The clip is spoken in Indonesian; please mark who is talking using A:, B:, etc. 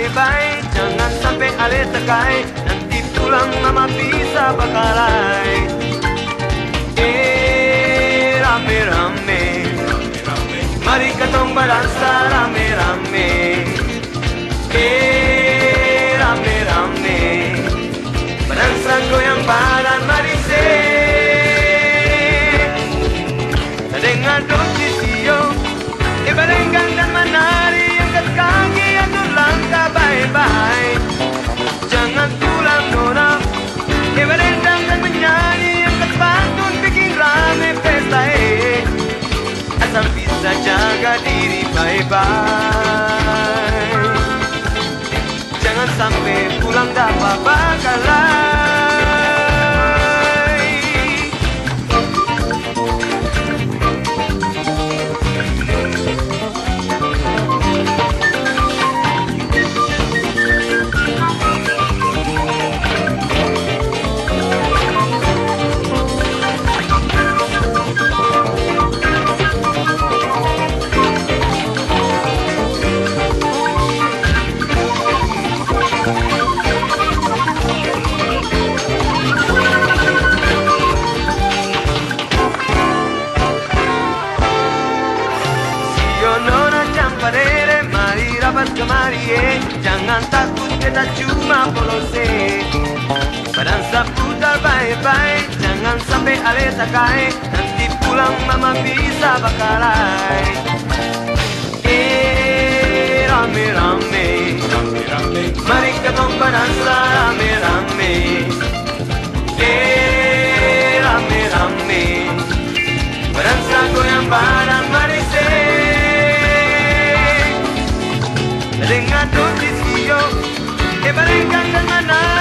A: baik-baik, jangan sampai ale tekai, nanti tulang mama bisa bakalai. Rame-rame, mari katong badansa rame-rame. Rame-rame, badansa goyang badan mari se. Dengan dosisio, ibaringgan dan menari, angkat kaki atur langkah bye-bye. Jangan tulang nona, ibarendang dan menyanyi, angkat pantun bikin rame pesta asal bisa jaga diri bye-bye. Jangan sampai pulang dapat bakalai. Mari rapat kemari jangan takut kita cuma polose. Badansa putar baik-baik, jangan sampai ale takai, nanti pulang mama bisa bakalai. Rame-rame, mari katong badansa rame-rame. Rame-rame, badansa goyang badan mari se. Dengan dosisio, ibaringgan dan menari.